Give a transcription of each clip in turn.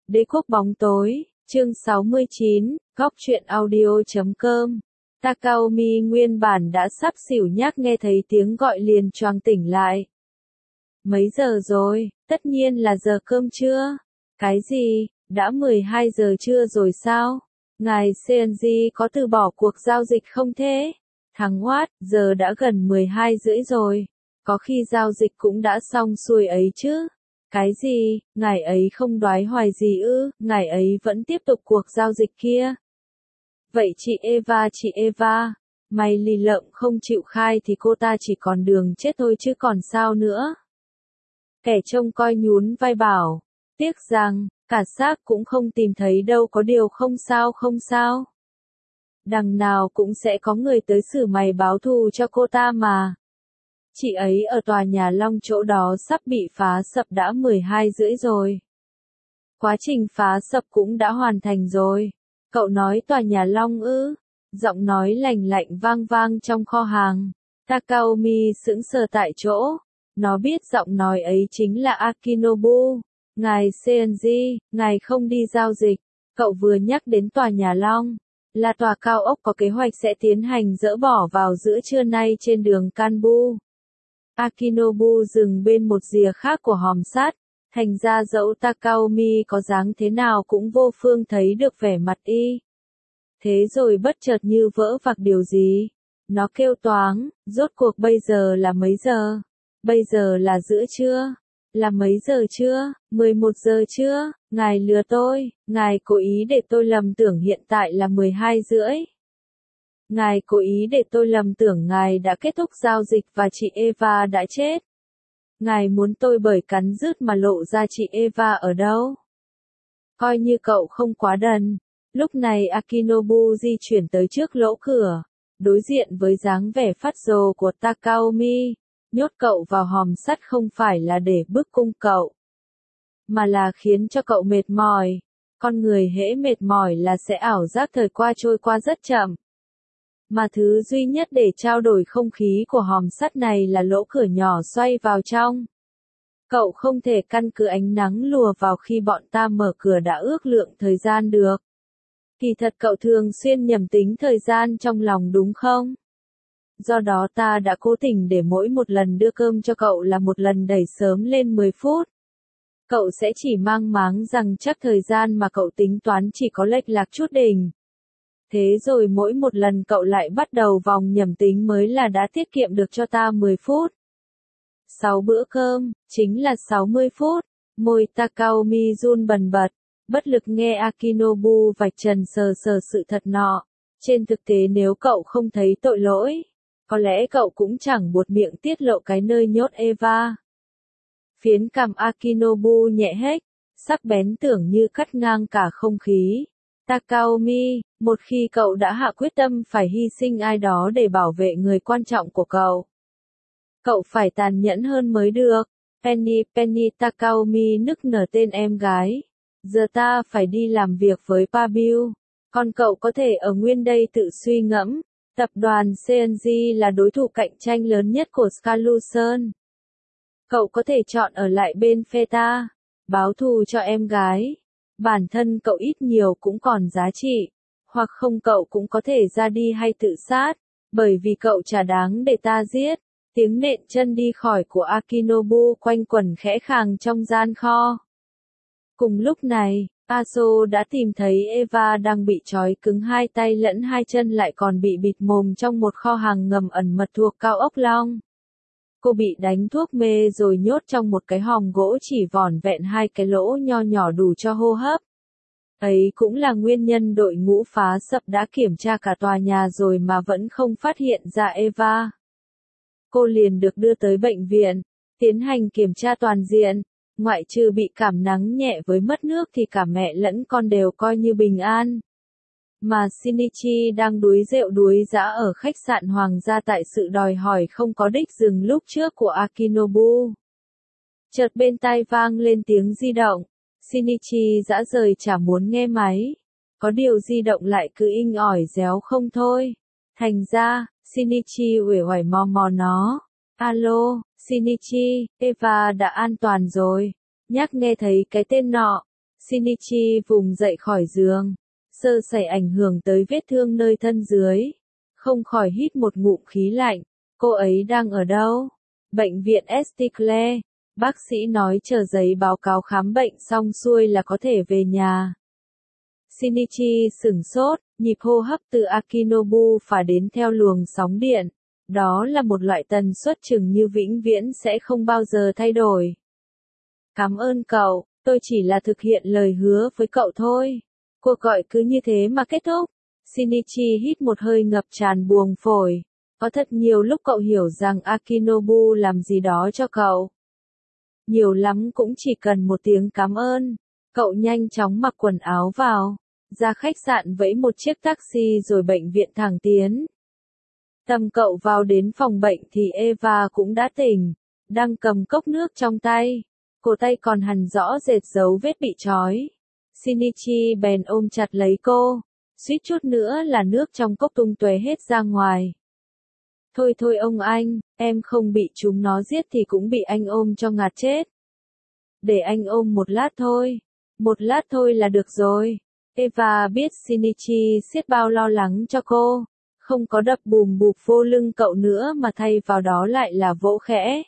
Đế quốc bóng tối, chương 69, góc truyện audio.com. Takaomi nguyên bản đã sắp xỉu nhác nghe thấy tiếng gọi liền choàng tỉnh lại. Mấy giờ rồi? Tất nhiên là giờ cơm trưa. Cái gì? Đã 12 giờ trưa rồi sao? Ngài Seonji có từ bỏ cuộc giao dịch không thế? Thằng Watt, giờ đã gần 12 rưỡi rồi. Có khi giao dịch cũng đã xong xuôi ấy chứ. Cái gì, ngài ấy không đoái hoài gì ư, ngài ấy vẫn tiếp tục cuộc giao dịch kia. Vậy chị Eva, may lì lợm không chịu khai thì cô ta chỉ còn đường chết thôi chứ còn sao nữa. Kẻ trông coi nhún vai bảo, tiếc rằng, cả xác cũng không tìm thấy đâu, có điều không sao. Đằng nào cũng sẽ có người tới xử mày báo thù cho cô ta mà. Chị ấy ở tòa nhà Long chỗ đó sắp bị phá sập đã 12 rưỡi rồi. Quá trình phá sập cũng đã hoàn thành rồi. Cậu nói tòa nhà Long ư? Giọng nói lành lạnh vang vang trong kho hàng. Takaomi sững sờ tại chỗ. Nó biết giọng nói ấy chính là Akinobu. Ngài Seonji, ngài không đi giao dịch. Cậu vừa nhắc đến tòa nhà Long. Là tòa cao ốc có kế hoạch sẽ tiến hành dỡ bỏ vào giữa trưa nay trên đường Kanbu. Akinobu dừng bên một rìa khác của hòm sắt, thành ra dẫu Takaomi có dáng thế nào cũng vô phương thấy được vẻ mặt y. Thế rồi bất chợt như vỡ vạc điều gì. Nó kêu toáng, rốt cuộc bây giờ là mấy giờ? Bây giờ là giữa trưa. Là mấy giờ trưa? 11 giờ trưa? Ngài lừa tôi, ngài cố ý để tôi lầm tưởng hiện tại là 12 rưỡi. Ngài cố ý để tôi lầm tưởng ngài đã kết thúc giao dịch và chị Eva đã chết. Ngài muốn tôi bởi cắn rứt mà lộ ra chị Eva ở đâu. Coi như cậu không quá đần. Lúc này Akinobu di chuyển tới trước lỗ cửa, đối diện với dáng vẻ phát rồ của Takaomi. Nhốt cậu vào hòm sắt không phải là để bức cung cậu, mà là khiến cho cậu mệt mỏi. Con người hễ mệt mỏi là sẽ ảo giác thời qua trôi qua rất chậm. Mà thứ duy nhất để trao đổi không khí của hòm sắt này là lỗ cửa nhỏ xoay vào trong. Cậu không thể căn cứ ánh nắng lùa vào khi bọn ta mở cửa đã ước lượng thời gian được. Kỳ thật cậu thường xuyên nhầm tính thời gian trong lòng đúng không? Do đó ta đã cố tình để mỗi một lần đưa cơm cho cậu là một lần đẩy sớm lên 10 phút. Cậu sẽ chỉ mang máng rằng chắc thời gian mà cậu tính toán chỉ có lệch lạc chút đỉnh. Thế rồi mỗi một lần cậu lại bắt đầu vòng nhầm tính mới là đã tiết kiệm được cho ta 10 phút. 6 bữa cơm, chính là 60 phút. Môi Takaomi run bần bật, bất lực nghe Akinobu vạch trần sờ sự thật nọ. Trên thực tế nếu cậu không thấy tội lỗi, có lẽ cậu cũng chẳng buột miệng tiết lộ cái nơi nhốt Eva. Phiến cằm Akinobu nhẹ hếch, sắc bén tưởng như cắt ngang cả không khí. Takaomi, một khi cậu đã hạ quyết tâm phải hy sinh ai đó để bảo vệ người quan trọng của cậu phải tàn nhẫn hơn mới được. Penny Takaomi nức nở tên em gái. Giờ ta phải đi làm việc với Pabiu. Còn cậu có thể ở nguyên đây tự suy ngẫm. Tập đoàn Seonji là đối thủ cạnh tranh lớn nhất của Scaluson. Cậu có thể chọn ở lại bên phe ta, báo thù cho em gái. Bản thân cậu ít nhiều cũng còn giá trị, hoặc không cậu cũng có thể ra đi hay tự sát, bởi vì cậu chả đáng để ta giết. Tiếng nện chân đi khỏi của Akinobu quanh quẩn khẽ khàng trong gian kho. Cùng lúc này, Aso đã tìm thấy Eva đang bị trói cứng hai tay lẫn hai chân lại còn bị bịt mồm trong một kho hàng ngầm ẩn mật thuộc cao ốc Long. Cô bị đánh thuốc mê rồi nhốt trong một cái hòm gỗ chỉ vỏn vẹn hai cái lỗ nho nhỏ đủ cho hô hấp. Ấy cũng là nguyên nhân đội ngũ phá sập đã kiểm tra cả tòa nhà rồi mà vẫn không phát hiện ra Eva. Cô liền được đưa tới bệnh viện, tiến hành kiểm tra toàn diện. Ngoại trừ bị cảm nắng nhẹ với mất nước thì cả mẹ lẫn con đều coi như bình an. Mà Shinichi đang đuối rượu đuối dã ở khách sạn Hoàng gia tại sự đòi hỏi không có đích dừng lúc trước của Akinobu. Chợt bên tai vang lên tiếng di động. Shinichi dã rời chả muốn nghe máy. Có điều di động lại cứ inh ỏi réo không thôi. Thành ra, Shinichi uể oải mò mò nó. Alo, Shinichi, Eva đã an toàn rồi. Nhắc nghe thấy cái tên nọ, Shinichi vùng dậy khỏi giường, sơ sẩy ảnh hưởng tới vết thương nơi thân dưới. Không khỏi hít một ngụm khí lạnh, cô ấy đang ở đâu? Bệnh viện Esticle, bác sĩ nói chờ giấy báo cáo khám bệnh xong xuôi là có thể về nhà. Shinichi sửng sốt, nhịp hô hấp từ Akinobu phả đến theo luồng sóng điện. Đó là một loại tần suất chừng như vĩnh viễn sẽ không bao giờ thay đổi. Cảm ơn cậu, tôi chỉ là thực hiện lời hứa với cậu thôi. Cuộc gọi cứ như thế mà kết thúc. Shinichi hít một hơi ngập tràn buồng phổi. Có thật nhiều lúc cậu hiểu rằng Akinobu làm gì đó cho cậu. Nhiều lắm cũng chỉ cần một tiếng cảm ơn. Cậu nhanh chóng mặc quần áo vào, ra khách sạn vẫy một chiếc taxi rồi bệnh viện thẳng tiến. Tầm cậu vào đến phòng bệnh thì Eva cũng đã tỉnh, đang cầm cốc nước trong tay. Cổ tay còn hằn rõ rệt dấu vết bị trói. Shinichi bèn ôm chặt lấy cô, suýt chút nữa là nước trong cốc tung tóe hết ra ngoài. Thôi thôi ông anh, em không bị chúng nó giết thì cũng bị anh ôm cho ngạt chết. Để anh ôm một lát thôi. Một lát thôi là được rồi. Eva biết Shinichi xiết bao lo lắng cho cô. Không có đập bùm bụp vô lưng cậu nữa mà thay vào đó lại là vỗ khẽ.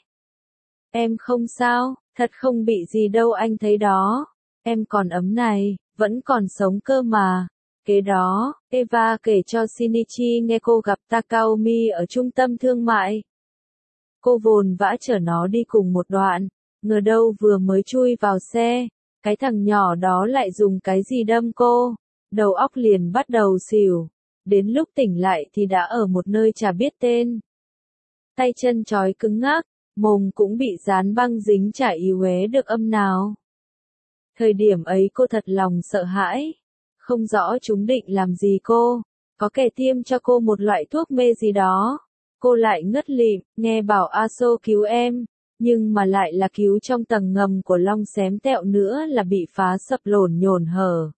Em không sao, thật không bị gì đâu anh thấy đó. Em còn ấm này, vẫn còn sống cơ mà. Kế đó, Eva kể cho Shinichi nghe cô gặp Takaomi ở trung tâm thương mại. Cô vồn vã chở nó đi cùng một đoạn, ngờ đâu vừa mới chui vào xe, cái thằng nhỏ đó lại dùng cái gì đâm cô, đầu óc liền bắt đầu xỉu. Đến lúc tỉnh lại thì đã ở một nơi chả biết tên. Tay chân trói cứng ngắc, mồm cũng bị dán băng dính chả ý ué được âm nào. Thời điểm ấy cô thật lòng sợ hãi. Không rõ chúng định làm gì cô, có kẻ tiêm cho cô một loại thuốc mê gì đó. Cô lại ngất lịm, nghe bảo Aso cứu em, nhưng mà lại là cứu trong tầng ngầm của long xém tẹo nữa là bị phá sập lổn nhổn hở.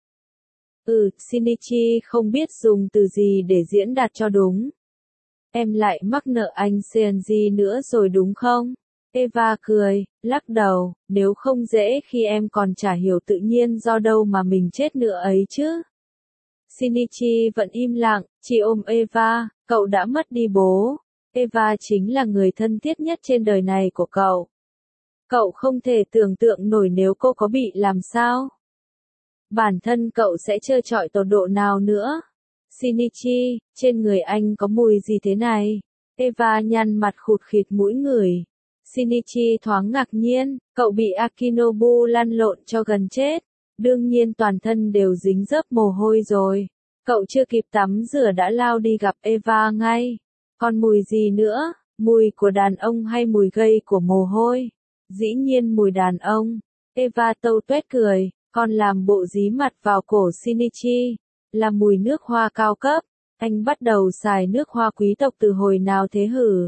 Shinichi không biết dùng từ gì để diễn đạt cho đúng. Em lại mắc nợ anh Seonji nữa rồi đúng không? Eva cười, lắc đầu, nếu không dễ khi em còn chả hiểu tự nhiên do đâu mà mình chết nữa ấy chứ. Shinichi vẫn im lặng, chỉ ôm Eva, cậu đã mất đi bố. Eva chính là người thân thiết nhất trên đời này của cậu. Cậu không thể tưởng tượng nổi nếu cô có bị làm sao. Bản thân cậu sẽ trơ trọi tột độ nào nữa. Shinichi, trên người anh có mùi gì thế này? Eva nhăn mặt khụt khịt mũi ngửi. Shinichi thoáng ngạc nhiên, cậu bị Akinobu lăn lộn cho gần chết. Đương nhiên toàn thân đều dính dớp mồ hôi rồi. Cậu chưa kịp tắm rửa đã lao đi gặp Eva ngay. Còn mùi gì nữa? Mùi của đàn ông hay mùi gây của mồ hôi? Dĩ nhiên mùi đàn ông. Eva tâu tuét cười, còn làm bộ dí mặt vào cổ Shinichi. Là mùi nước hoa cao cấp. Anh bắt đầu xài nước hoa quý tộc từ hồi nào thế hử?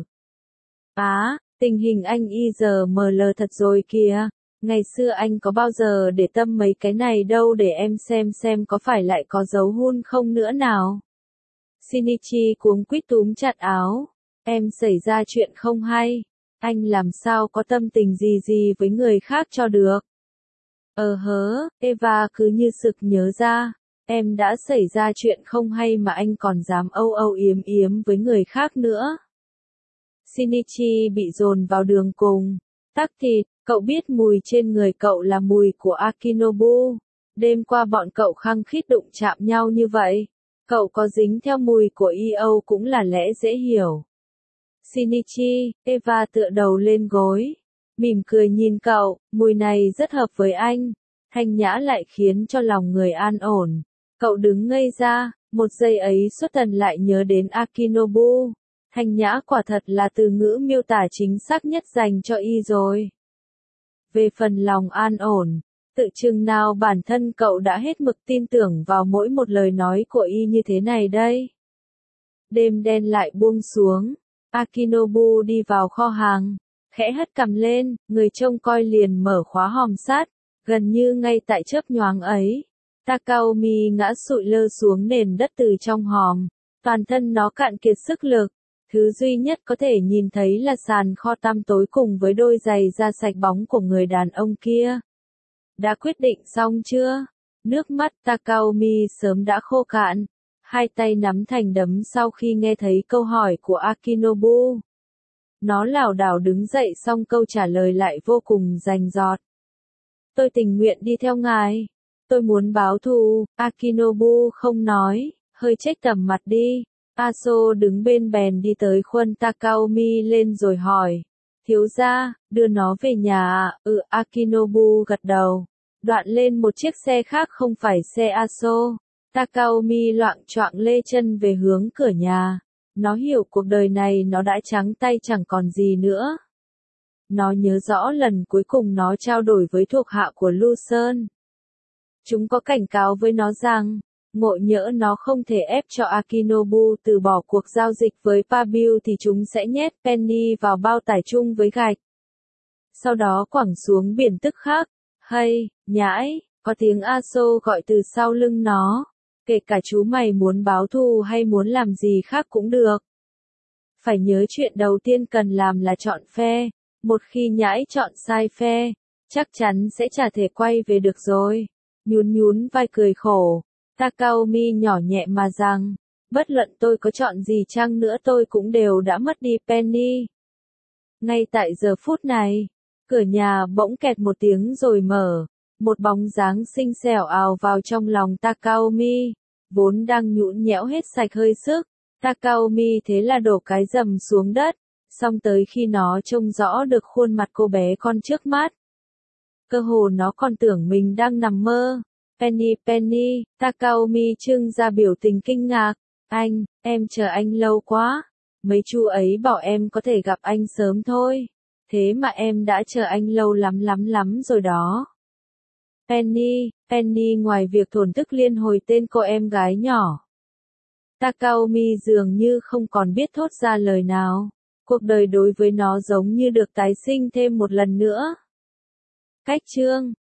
Tình hình anh IRML thật rồi kìa. Ngày xưa anh có bao giờ để tâm mấy cái này đâu, để em xem có phải lại có dấu hun không nữa nào. Shinichi cuống quýt túm chặt áo. Em xảy ra chuyện không hay. Anh làm sao có tâm tình gì với người khác cho được. Eva cứ như sực nhớ ra. Em đã xảy ra chuyện không hay mà anh còn dám âu âu yếm với người khác nữa. Shinichi bị dồn vào đường cùng. Tắc thịt, cậu biết mùi trên người cậu là mùi của Akinobu. Đêm qua bọn cậu khăng khít đụng chạm nhau như vậy. Cậu có dính theo mùi của EO cũng là lẽ dễ hiểu. Shinichi, Eva tựa đầu lên gối. Mỉm cười nhìn cậu, mùi này rất hợp với anh. Thanh nhã lại khiến cho lòng người an ổn. Cậu đứng ngây ra, một giây ấy xuất thần lại nhớ đến Akinobu. Thanh nhã quả thật là từ ngữ miêu tả chính xác nhất dành cho y rồi. Về phần lòng an ổn, tự chừng nào bản thân cậu đã hết mực tin tưởng vào mỗi một lời nói của y như thế này đây. Đêm đen lại buông xuống, Akinobu đi vào kho hàng, khẽ hất cằm lên, người trông coi liền mở khóa hòm sắt, gần như ngay tại chớp nhoáng ấy. Takaomi ngã sụi lơ xuống nền đất từ trong hòm, toàn thân nó cạn kiệt sức lực. Thứ duy nhất có thể nhìn thấy là sàn kho tăm tối cùng với đôi giày da sạch bóng của người đàn ông kia. Đã quyết định xong chưa? Nước mắt Takaomi sớm đã khô cạn, hai tay nắm thành đấm sau khi nghe thấy câu hỏi của Akinobu. Nó lảo đảo đứng dậy xong câu trả lời lại vô cùng rành rọt. Tôi tình nguyện đi theo ngài. Tôi muốn báo thù, Akinobu không nói, hơi chếch tầm mặt đi. Aso đứng bên bèn đi tới khuân Takaomi lên rồi hỏi. Thiếu gia, đưa nó về nhà à? Akinobu gật đầu. Đoạn lên một chiếc xe khác không phải xe Aso. Takaomi loạng choạng lê chân về hướng cửa nhà. Nó hiểu cuộc đời này nó đã trắng tay chẳng còn gì nữa. Nó nhớ rõ lần cuối cùng nó trao đổi với thuộc hạ của Lu Sơn. Chúng có cảnh cáo với nó rằng, ngộ nhỡ nó không thể ép cho Akinobu từ bỏ cuộc giao dịch với Pabiu thì chúng sẽ nhét Penny vào bao tải chung với gạch. Sau đó quẳng xuống biển tức khắc. Hay, nhãi, có tiếng Aso gọi từ sau lưng nó. Kể cả chú mày muốn báo thù hay muốn làm gì khác cũng được. Phải nhớ chuyện đầu tiên cần làm là chọn phe. Một khi nhãi chọn sai phe, chắc chắn sẽ chả thể quay về được rồi. Nhún vai cười khổ. Takaomi nhỏ nhẹ mà rằng, bất luận tôi có chọn gì chăng nữa tôi cũng đều đã mất đi Penny. Ngay tại giờ phút này, cửa nhà bỗng kẹt một tiếng rồi mở. Một bóng dáng xinh xẻo ào vào trong lòng Takaomi, vốn đang nhũn nhẽo hết sạch hơi sức. Takaomi thế là đổ cái rầm xuống đất, xong tới khi nó trông rõ được khuôn mặt cô bé con trước mắt. Cơ hồ nó còn tưởng mình đang nằm mơ. Penny, Takaomi trưng ra biểu tình kinh ngạc. Anh, em chờ anh lâu quá. Mấy chú ấy bảo em có thể gặp anh sớm thôi. Thế mà em đã chờ anh lâu lắm rồi đó. Penny ngoài việc thổn thức liên hồi tên cô em gái nhỏ. Takaomi dường như không còn biết thốt ra lời nào. Cuộc đời đối với nó giống như được tái sinh thêm một lần nữa. Cách chương